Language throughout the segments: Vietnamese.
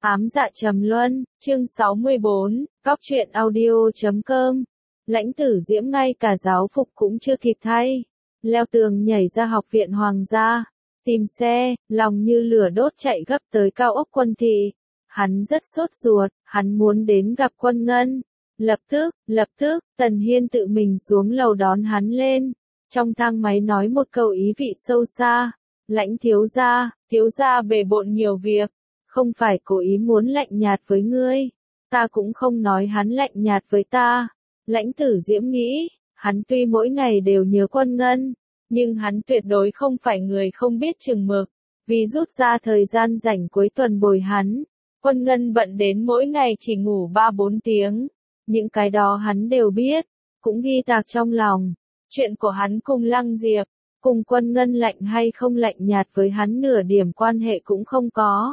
Ám dạ trầm luân, chương 64, góc truyện audio.com. Lãnh Tử Diễm ngay cả giáo phục cũng chưa kịp thay, leo tường nhảy ra học viện hoàng gia, tìm xe, lòng như lửa đốt chạy gấp tới cao ốc Quân thị. Hắn rất sốt ruột, hắn muốn đến gặp Quân Ngân. Lập tức, Tần Hiên tự mình xuống lầu đón hắn lên, trong thang máy nói một câu ý vị sâu xa. Lãnh thiếu gia bề bộn nhiều việc, không phải cố ý muốn lạnh nhạt với ngươi, ta cũng không nói hắn lạnh nhạt với ta. Lãnh Tử Diễm nghĩ, hắn tuy mỗi ngày đều nhớ Quân Ngân, nhưng hắn tuyệt đối không phải người không biết chừng mực, vì rút ra thời gian rảnh cuối tuần bồi hắn. Quân Ngân bận đến mỗi ngày chỉ ngủ 3-4 tiếng, những cái đó hắn đều biết, cũng ghi tạc trong lòng. Chuyện của hắn cùng Lăng Diệp, cùng Quân Ngân lạnh hay không lạnh nhạt với hắn nửa điểm quan hệ cũng không có.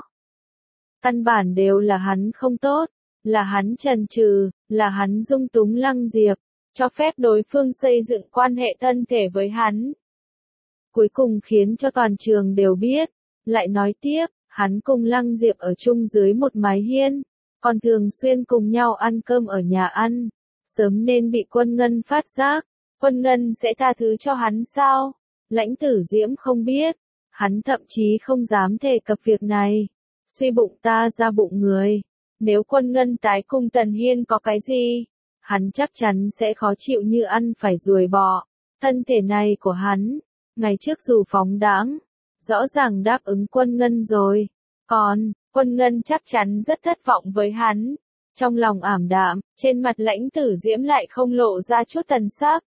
Căn bản đều là hắn không tốt, là hắn chần chừ, là hắn dung túng Lăng Diệp, cho phép đối phương xây dựng quan hệ thân thể với hắn. Cuối cùng khiến cho toàn trường đều biết, lại nói tiếp, hắn cùng Lăng Diệp ở chung dưới một mái hiên, còn thường xuyên cùng nhau ăn cơm ở nhà ăn, sớm nên bị Quân Ngân phát giác. Quân Ngân sẽ tha thứ cho hắn sao? Lãnh Tử Diễm không biết, hắn thậm chí không dám đề cập việc này. Suy bụng ta ra bụng người, nếu Quân Ngân tái cùng Tần Hiên có cái gì, hắn chắc chắn sẽ khó chịu như ăn phải ruồi bọ. Thân thể này của hắn, ngày trước dù phóng đãng, rõ ràng đáp ứng Quân Ngân rồi, còn Quân Ngân chắc chắn rất thất vọng với hắn. Trong lòng ảm đạm, trên mặt Lãnh Tử Diễm lại không lộ ra chút thần sắc,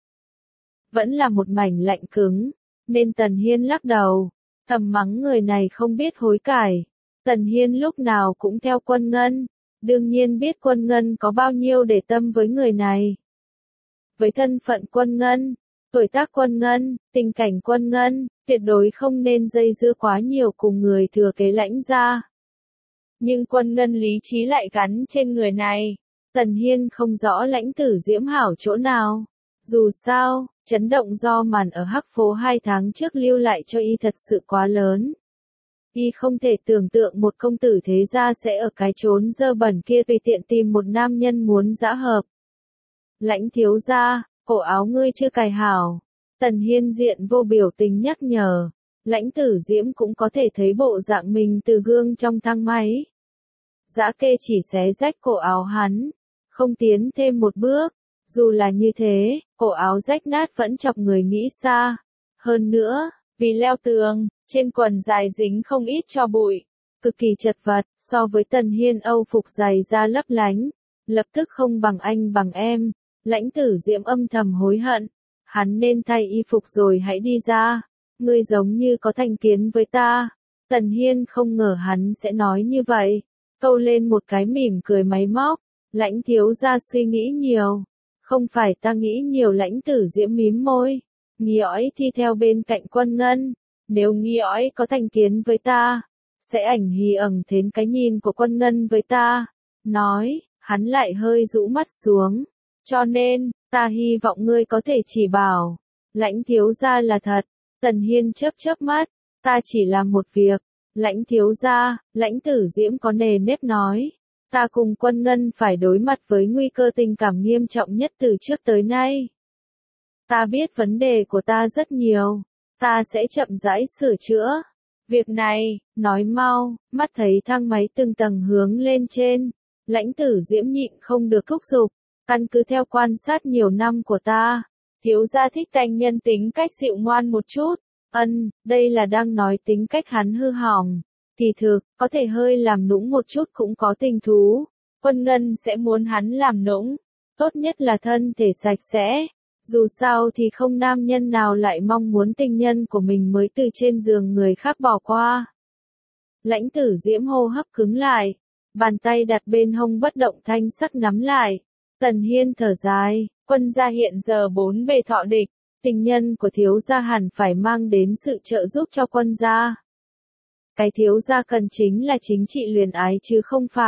vẫn là một mảnh lạnh cứng, nên Tần Hiên lắc đầu, thầm mắng người này không biết hối cải. Tần Hiên lúc nào cũng theo Quân Ngân, đương nhiên biết Quân Ngân có bao nhiêu để tâm với người này. Với thân phận Quân Ngân, tuổi tác Quân Ngân, tình cảnh Quân Ngân, tuyệt đối không nên dây dưa quá nhiều cùng người thừa kế Lãnh gia. Nhưng Quân Ngân lý trí lại gắn trên người này, Tần Hiên không rõ Lãnh Tử Diễm hảo chỗ nào. Dù sao, chấn động do màn ở Hắc Phố 2 tháng trước lưu lại cho y thật sự quá lớn. Y không thể tưởng tượng một công tử thế gia sẽ ở cái chốn dơ bẩn kia tùy tiện tìm một nam nhân muốn dã hợp. Lãnh thiếu gia, cổ áo ngươi chưa cài hảo. Tần Hiên diện vô biểu tình nhắc nhở. Lãnh Tử Diễm cũng có thể thấy bộ dạng mình từ gương trong thang máy. Dã kê chỉ xé rách cổ áo hắn, không tiến thêm một bước. Dù là như thế, cổ áo rách nát vẫn chọc người nghĩ xa. Hơn nữa, vì leo tường, trên quần dài dính không ít tro bụi, cực kỳ chật vật, so với Tần Hiên Âu phục dày da lấp lánh, lập tức không bằng anh bằng em. Lãnh Tử Diễm âm thầm hối hận, hắn nên thay y phục rồi hãy đi ra, ngươi giống như có thành kiến với ta. Tần Hiên không ngờ hắn sẽ nói như vậy, câu lên một cái mỉm cười máy móc. Lãnh thiếu gia suy nghĩ nhiều. Không phải ta nghĩ nhiều. Lãnh Tử Diễm mím môi, Nghi Ói thi theo bên cạnh Quân Ngân, nếu Nghi Ói có thành kiến với ta, sẽ ảnh hưởng đến cái nhìn của Quân Ngân với ta. Nói, hắn lại hơi rũ mắt xuống, cho nên, ta hy vọng ngươi có thể chỉ bảo, Lãnh thiếu gia là thật. Tần Hiên chớp chớp mắt, ta chỉ làm một việc. Lãnh thiếu gia, Lãnh Tử Diễm có nề nếp nói. Ta cùng Quân Ngân phải đối mặt với nguy cơ tình cảm nghiêm trọng nhất từ trước tới nay. Ta biết vấn đề của ta rất nhiều, ta sẽ chậm rãi sửa chữa. Việc này, nói mau. Mắt thấy thang máy từng tầng hướng lên trên, Lãnh Tử Diễm nhịn không được thúc giục, căn cứ theo quan sát nhiều năm của ta, thiếu gia thích canh nhân tính cách dịu ngoan một chút. Đây là đang nói tính cách hắn hư hỏng. Kỳ thực, có thể hơi làm nũng một chút cũng có tình thú. Quân Ngân sẽ muốn hắn làm nũng, tốt nhất là thân thể sạch sẽ. Dù sao thì không nam nhân nào lại mong muốn tình nhân của mình mới từ trên giường người khác bỏ qua. Lãnh Tử Diễm hô hấp cứng lại, bàn tay đặt bên hông bất động thanh sắc nắm lại. Tần Hiên thở dài, Quân gia hiện giờ 4 bề thọ địch, tình nhân của thiếu gia hẳn phải mang đến sự trợ giúp cho Quân gia. Cái thiếu gia cần chính là chính trị luyến ái chứ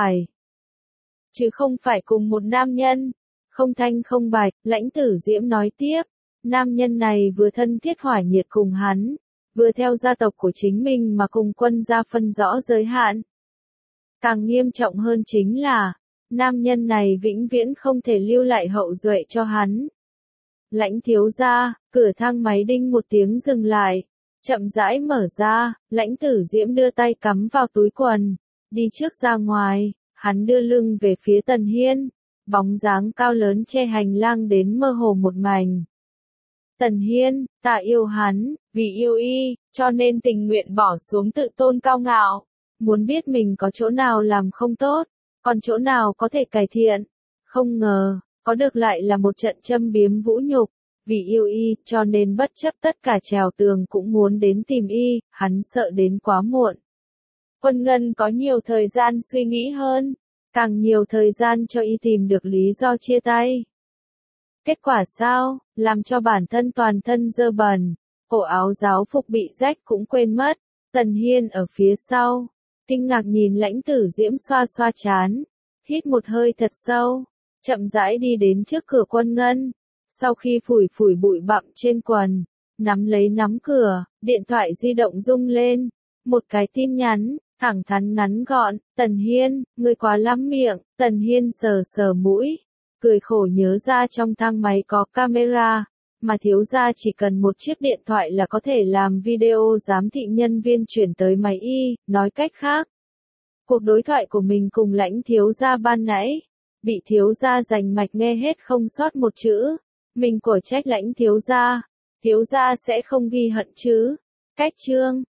không phải cùng một nam nhân. Không thanh không bạch, Lãnh Tử Diễm nói tiếp, nam nhân này vừa thân thiết hỏa nhiệt cùng hắn, vừa theo gia tộc của chính mình mà cùng Quân gia phân rõ giới hạn. Càng nghiêm trọng hơn chính là, nam nhân này vĩnh viễn không thể lưu lại hậu duệ cho hắn. Lãnh thiếu gia, cửa thang máy đinh một tiếng dừng lại, chậm rãi mở ra, Lãnh Tử Diễm đưa tay cắm vào túi quần, đi trước ra ngoài, hắn đưa lưng về phía Tần Hiên, bóng dáng cao lớn che hành lang đến mơ hồ một mảnh. Tần Hiên, ta yêu hắn, vì yêu y, cho nên tình nguyện bỏ xuống tự tôn cao ngạo, muốn biết mình có chỗ nào làm không tốt, còn chỗ nào có thể cải thiện. Không ngờ, có được lại là một trận châm biếm vũ nhục, vì yêu y, cho nên bất chấp tất cả trèo tường cũng muốn đến tìm y, hắn sợ đến quá muộn. Quân Ngân có nhiều thời gian suy nghĩ hơn, càng nhiều thời gian cho y tìm được lý do chia tay. Kết quả sao, làm cho bản thân toàn thân dơ bẩn, cổ áo giáo phục bị rách cũng quên mất, Tần Hiên ở phía sau, kinh ngạc nhìn Lãnh Tử Diễm xoa xoa trán, hít một hơi thật sâu, chậm rãi đi đến trước cửa Quân Ngân, sau khi phủi phủi bụi bặm trên quần, nắm lấy nắm cửa, điện thoại di động rung lên, một cái tin nhắn, thẳng thắn ngắn gọn, Tần Hiên, ngươi quá lắm miệng, Tần Hiên sờ sờ mũi, cười khổ nhớ ra trong thang máy có camera, mà thiếu gia chỉ cần một chiếc điện thoại là có thể làm video giám thị nhân viên chuyển tới máy y, nói cách khác. Cuộc đối thoại của mình cùng Lãnh thiếu gia ban nãy, bị thiếu gia rành mạch nghe hết không sót một chữ, mình của trách Lãnh thiếu gia sẽ không ghi hận chứ. Cách chương